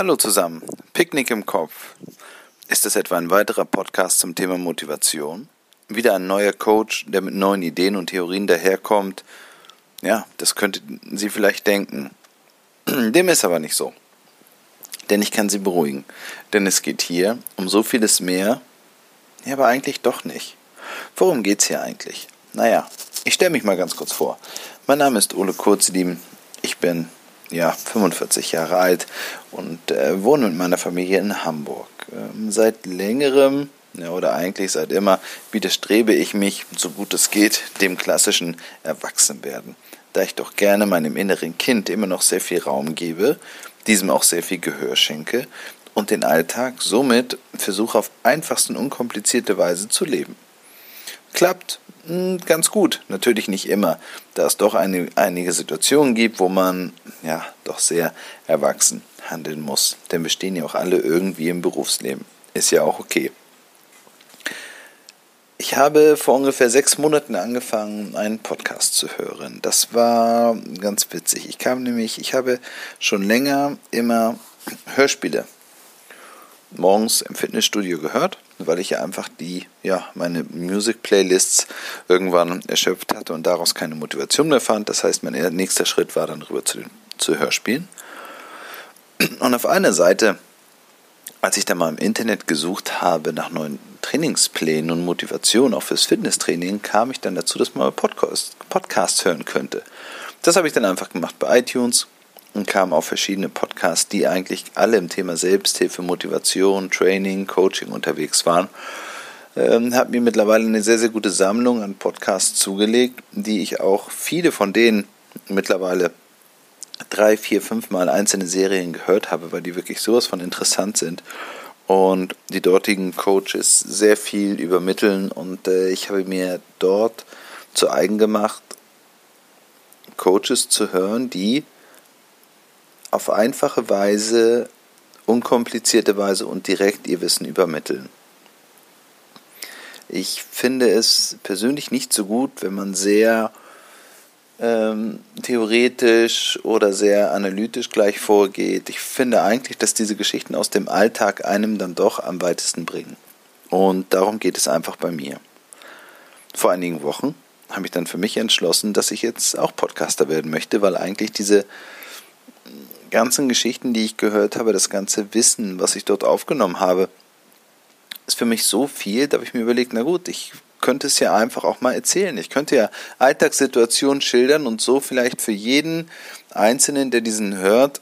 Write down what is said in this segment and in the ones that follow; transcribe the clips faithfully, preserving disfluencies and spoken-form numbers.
Hallo zusammen, Picknick im Kopf. Ist das etwa ein weiterer Podcast zum Thema Motivation? Wieder ein neuer Coach, der mit neuen Ideen und Theorien daherkommt? Ja, das könnten Sie vielleicht denken. Dem ist aber nicht so. Denn ich kann Sie beruhigen. Denn es geht hier um so vieles mehr, ja, aber eigentlich doch nicht. Worum geht's hier eigentlich? Naja, ich stelle mich mal ganz kurz vor. Mein Name ist Ole Kurzliem. Ich bin ja fünfundvierzig Jahre alt und äh, wohne mit meiner Familie in Hamburg. Ähm, seit längerem, ja, oder eigentlich seit immer, widerstrebe ich mich, so gut es geht, dem klassischen Erwachsenwerden. Da ich doch gerne meinem inneren Kind immer noch sehr viel Raum gebe, diesem auch sehr viel Gehör schenke und den Alltag somit versuche auf einfachste und unkomplizierte Weise zu leben. Klappt mh, ganz gut, natürlich nicht immer, da es doch eine, einige Situationen gibt, wo man ja doch sehr erwachsen handeln muss. Denn wir stehen ja auch alle irgendwie im Berufsleben. Ist ja auch okay. Ich habe vor ungefähr sechs Monaten angefangen, einen Podcast zu hören. Das war ganz witzig. Ich kam nämlich, ich habe schon länger immer Hörspiele morgens im Fitnessstudio gehört, weil ich ja einfach die, ja, meine Music-Playlists irgendwann erschöpft hatte und daraus keine Motivation mehr fand. Das heißt, mein nächster Schritt war dann rüber zu den zu Hörspielen. Und auf einer Seite, als ich dann mal im Internet gesucht habe nach neuen Trainingsplänen und Motivation auch fürs Fitnesstraining, kam ich dann dazu, dass man Podcast, Podcast hören könnte. Das habe ich dann einfach gemacht bei iTunes und kam auf verschiedene Podcasts, die eigentlich alle im Thema Selbsthilfe, Motivation, Training, Coaching unterwegs waren. Ähm, habe mir mittlerweile eine sehr, sehr gute Sammlung an Podcasts zugelegt, die ich auch viele von denen mittlerweile drei, vier, fünf Mal einzelne Serien gehört habe, weil die wirklich sowas von interessant sind und die dortigen Coaches sehr viel übermitteln und äh, ich habe mir dort zu eigen gemacht, Coaches zu hören, die auf einfache Weise, unkomplizierte Weise und direkt ihr Wissen übermitteln. Ich finde es persönlich nicht so gut, wenn man sehr ähm, theoretisch oder sehr analytisch gleich vorgeht. Ich finde eigentlich, dass diese Geschichten aus dem Alltag einem dann doch am weitesten bringen. Und darum geht es einfach bei mir. Vor einigen Wochen habe ich dann für mich entschlossen, dass ich jetzt auch Podcaster werden möchte, weil eigentlich diese ganzen Geschichten, die ich gehört habe, das ganze Wissen, was ich dort aufgenommen habe, ist für mich so viel, da habe ich mir überlegt, na gut, ich könnte es ja einfach auch mal erzählen. Ich könnte ja Alltagssituationen schildern und so vielleicht für jeden Einzelnen, der diesen hört,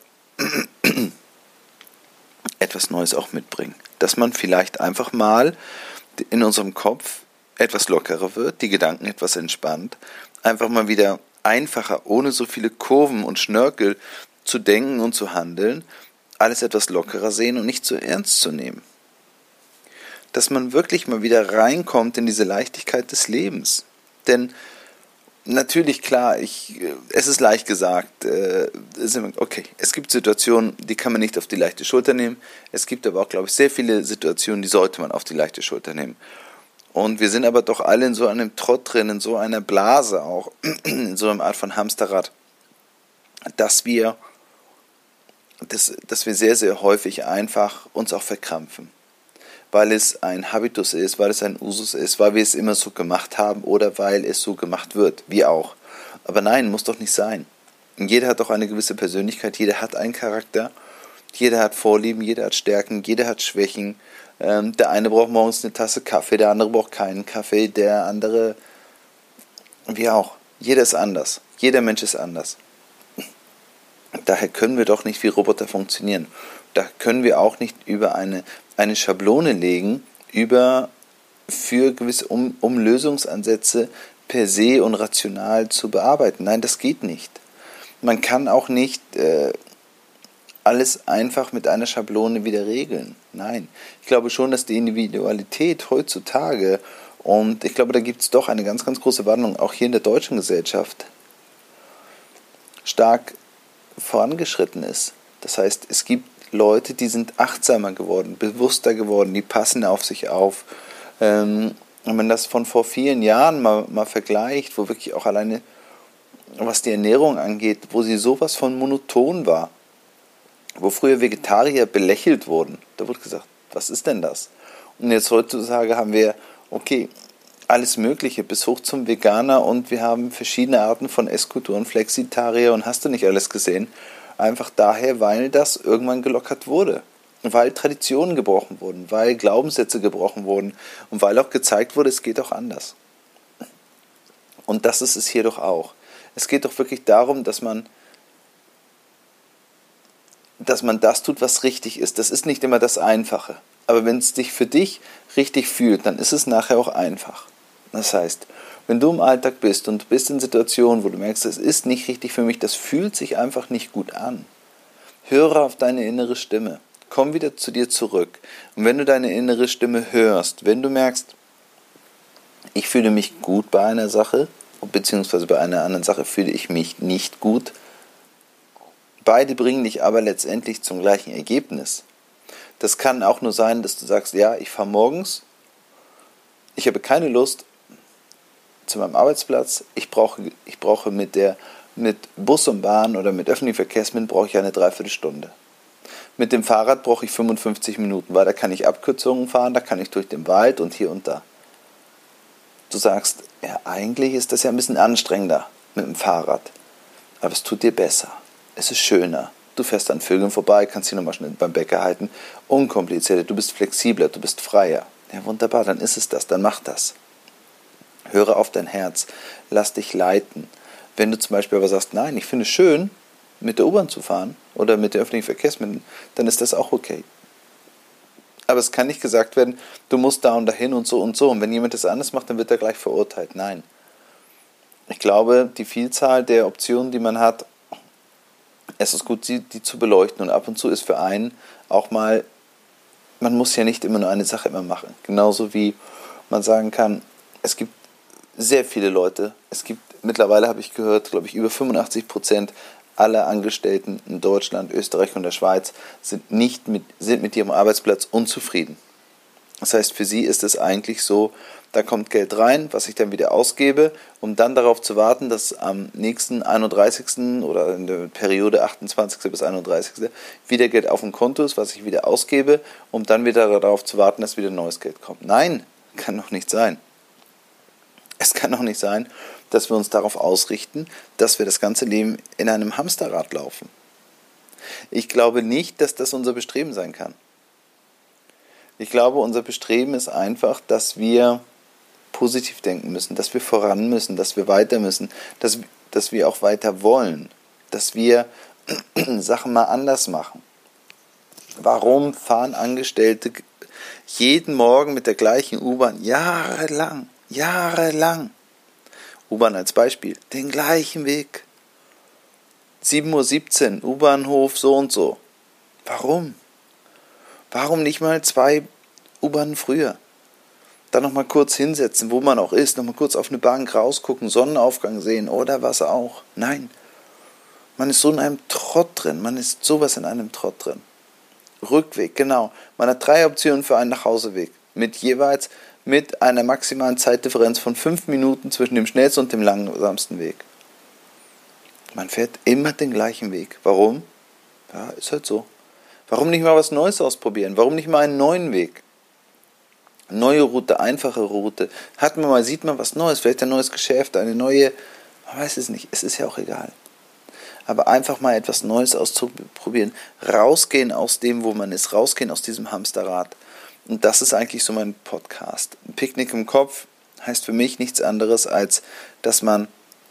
etwas Neues auch mitbringen. Dass man vielleicht einfach mal in unserem Kopf etwas lockerer wird, die Gedanken etwas entspannt, einfach mal wieder einfacher, ohne so viele Kurven und Schnörkel zu denken und zu handeln, alles etwas lockerer sehen und nicht so ernst zu nehmen. Dass man wirklich mal wieder reinkommt in diese Leichtigkeit des Lebens. Denn natürlich, klar, ich, es ist leicht gesagt, äh, okay, es gibt Situationen, die kann man nicht auf die leichte Schulter nehmen. Es gibt aber auch, glaube ich, sehr viele Situationen, die sollte man auf die leichte Schulter nehmen. Und wir sind aber doch alle in so einem Trott drin, in so einer Blase auch, in so einer Art von Hamsterrad, dass wir Dass, dass wir sehr, sehr häufig einfach uns auch verkrampfen, weil es ein Habitus ist, weil es ein Usus ist, weil wir es immer so gemacht haben oder weil es so gemacht wird, wie auch. Aber nein, muss doch nicht sein. Jeder hat doch eine gewisse Persönlichkeit, jeder hat einen Charakter, jeder hat Vorlieben, jeder hat Stärken, jeder hat Schwächen. Ähm, der eine braucht morgens eine Tasse Kaffee, der andere braucht keinen Kaffee, der andere, wie auch. Jeder ist anders, jeder Mensch ist anders. Daher können wir doch nicht wie Roboter funktionieren. Da können wir auch nicht über eine, eine Schablone legen, über für gewisse um, um Lösungsansätze per se und rational zu bearbeiten. Nein, das geht nicht. Man kann auch nicht äh, alles einfach mit einer Schablone wieder regeln. Nein, ich glaube schon, dass die Individualität heutzutage, und ich glaube, da gibt es doch eine ganz, ganz große Wandlung, auch hier in der deutschen Gesellschaft, stark vorangeschritten ist. Das heißt, es gibt Leute, die sind achtsamer geworden, bewusster geworden, die passen auf sich auf. Ähm, wenn man das von vor vielen Jahren mal, mal vergleicht, wo wirklich auch alleine, was die Ernährung angeht, wo sie sowas von monoton war, wo früher Vegetarier belächelt wurden. Da wurde gesagt, was ist denn das? Und jetzt heutzutage haben wir, okay, alles Mögliche bis hoch zum Veganer und wir haben verschiedene Arten von Esskulturen, Flexitarier und hast du nicht alles gesehen. Einfach daher, weil das irgendwann gelockert wurde. Weil Traditionen gebrochen wurden, weil Glaubenssätze gebrochen wurden und weil auch gezeigt wurde, es geht auch anders. Und das ist es hier doch auch. Es geht doch wirklich darum, dass man dass man das tut, was richtig ist. Das ist nicht immer das Einfache. Aber wenn es dich für dich richtig fühlt, dann ist es nachher auch einfach. Das heißt, wenn du im Alltag bist und du bist in Situationen, wo du merkst, es ist nicht richtig für mich, das fühlt sich einfach nicht gut an. Höre auf deine innere Stimme. Komm wieder zu dir zurück. Und wenn du deine innere Stimme hörst, wenn du merkst, ich fühle mich gut bei einer Sache, beziehungsweise bei einer anderen Sache fühle ich mich nicht gut, beide bringen dich aber letztendlich zum gleichen Ergebnis. Das kann auch nur sein, dass du sagst, ja, ich fahre morgens, ich habe keine Lust zu meinem Arbeitsplatz, ich brauche, ich brauche mit, der, mit Bus und Bahn oder mit öffentlichen Verkehrsmitteln brauche ich eine Dreiviertelstunde. Mit dem Fahrrad brauche ich fünfundfünfzig Minuten, weil da kann ich Abkürzungen fahren, da kann ich durch den Wald und hier und da. Du sagst, ja, eigentlich ist das ja ein bisschen anstrengender mit dem Fahrrad, aber es tut dir besser. Es ist schöner. Du fährst an Vögeln vorbei, kannst dich nochmal schnell beim Bäcker halten. Unkomplizierter, du bist flexibler, du bist freier. Ja, wunderbar, dann ist es das, dann mach das. Höre auf dein Herz, lass dich leiten. Wenn du zum Beispiel aber sagst, nein, ich finde es schön, mit der U-Bahn zu fahren oder mit den öffentlichen Verkehrsmitteln, dann ist das auch okay. Aber es kann nicht gesagt werden, du musst da und dahin und so und so. Und wenn jemand das anders macht, dann wird er gleich verurteilt. Nein. Ich glaube, die Vielzahl der Optionen, die man hat, es ist gut, die, die zu beleuchten. Und ab und zu ist für einen auch mal, man muss ja nicht immer nur eine Sache immer machen. Genauso wie man sagen kann, es gibt sehr viele Leute, es gibt, mittlerweile habe ich gehört, glaube ich, über fünfundachtzig Prozent aller Angestellten in Deutschland, Österreich und der Schweiz sind, nicht mit, sind mit ihrem Arbeitsplatz unzufrieden. Das heißt, für sie ist es eigentlich so, da kommt Geld rein, was ich dann wieder ausgebe, um dann darauf zu warten, dass am nächsten einunddreißigsten oder in der Periode achtundzwanzigsten bis einunddreißigsten wieder Geld auf dem Konto ist, was ich wieder ausgebe, um dann wieder darauf zu warten, dass wieder neues Geld kommt. Nein, kann doch nicht sein. Es kann doch nicht sein, dass wir uns darauf ausrichten, dass wir das ganze Leben in einem Hamsterrad laufen. Ich glaube nicht, dass das unser Bestreben sein kann. Ich glaube, unser Bestreben ist einfach, dass wir positiv denken müssen, dass wir voran müssen, dass wir weiter müssen, dass, dass wir auch weiter wollen, dass wir Sachen mal anders machen. Warum fahren Angestellte jeden Morgen mit der gleichen U-Bahn jahrelang, jahrelang? U-Bahn als Beispiel, den gleichen Weg. sieben Uhr siebzehn, U-Bahnhof so und so. Warum? Warum nicht mal zwei U-Bahnen früher? Dann nochmal kurz hinsetzen, wo man auch ist, nochmal kurz auf eine Bank rausgucken, Sonnenaufgang sehen oder was auch. Nein, man ist so in einem Trott drin, man ist sowas in einem Trott drin. Rückweg, genau. Man hat drei Optionen für einen Nachhauseweg, mit jeweils mit einer maximalen Zeitdifferenz von fünf Minuten zwischen dem schnellsten und dem langsamsten Weg. Man fährt immer den gleichen Weg. Warum? Ja, ist halt so. Warum nicht mal was Neues ausprobieren? Warum nicht mal einen neuen Weg? Neue Route, einfache Route. Hat man mal, sieht man was Neues, vielleicht ein neues Geschäft, eine neue, man weiß es nicht, es ist ja auch egal. Aber einfach mal etwas Neues auszuprobieren, rausgehen aus dem, wo man ist, rausgehen aus diesem Hamsterrad. Und das ist eigentlich so mein Podcast. Ein Picknick im Kopf heißt für mich nichts anderes, als dass man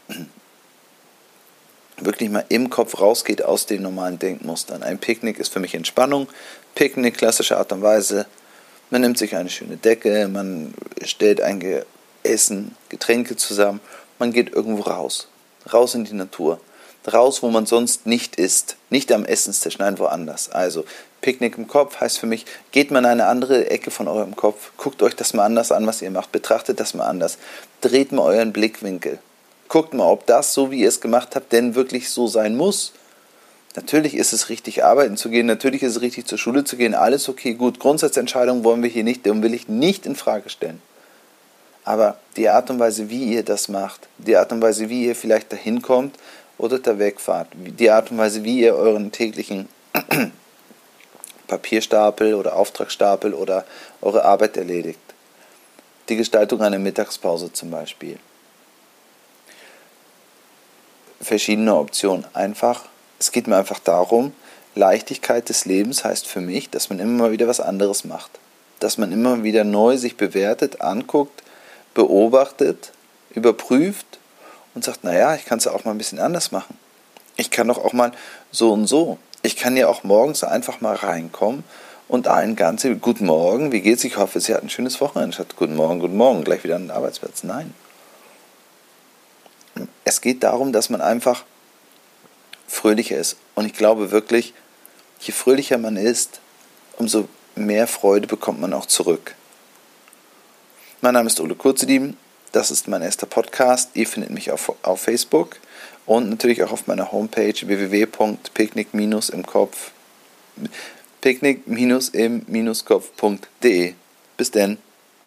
wirklich mal im Kopf rausgeht aus den normalen Denkmustern. Ein Picknick ist für mich Entspannung. Picknick, klassische Art und Weise. Man nimmt sich eine schöne Decke, man stellt ein Essen, Getränke zusammen, man geht irgendwo raus, raus in die Natur, raus, wo man sonst nicht isst, nicht am Essenstisch, nein, woanders. Also Picknick im Kopf heißt für mich, geht mal in eine andere Ecke von eurem Kopf, guckt euch das mal anders an, was ihr macht, betrachtet das mal anders, dreht mal euren Blickwinkel, guckt mal, ob das, so wie ihr es gemacht habt, denn wirklich so sein muss. Natürlich ist es richtig, arbeiten zu gehen, natürlich ist es richtig, zur Schule zu gehen, alles okay, gut. Grundsatzentscheidungen wollen wir hier nicht und will ich nicht in Frage stellen. Aber die Art und Weise, wie ihr das macht, die Art und Weise, wie ihr vielleicht dahin kommt oder da wegfahrt, die Art und Weise, wie ihr euren täglichen Papierstapel oder Auftragsstapel oder eure Arbeit erledigt. Die Gestaltung einer Mittagspause zum Beispiel. Verschiedene Optionen. Einfach, es geht mir einfach darum, Leichtigkeit des Lebens heißt für mich, dass man immer mal wieder was anderes macht. Dass man immer wieder neu sich bewertet, anguckt, beobachtet, überprüft und sagt, naja, ich kann es ja auch mal ein bisschen anders machen. Ich kann doch auch mal so und so. Ich kann ja auch morgens einfach mal reinkommen und ein ganze Guten Morgen, wie geht's? Ich hoffe, Sie hatten ein schönes Wochenende. Statt Guten Morgen, Guten Morgen, gleich wieder an den Arbeitsplatz. Nein. Es geht darum, dass man einfach fröhlicher ist. Und ich glaube wirklich, je fröhlicher man ist, umso mehr Freude bekommt man auch zurück. Mein Name ist Ole Kurzediem. Das ist mein erster Podcast. Ihr findet mich auf, auf Facebook und natürlich auch auf meiner Homepage w w w punkt picknick im kopf picknick im kopf punkt de. Bis denn.